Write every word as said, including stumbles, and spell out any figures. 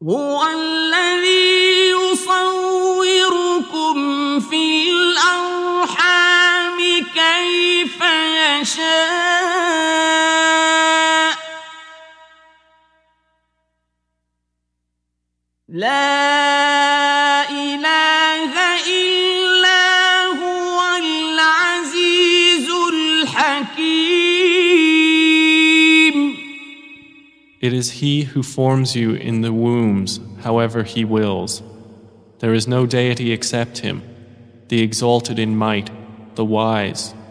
هو الذي يصوركم في الأرحام كيف يشاء لا إله إلا هو العزيز الحكيم. It is He who forms you in the wombs however He wills. There is no deity except Him, the exalted in might, the wise,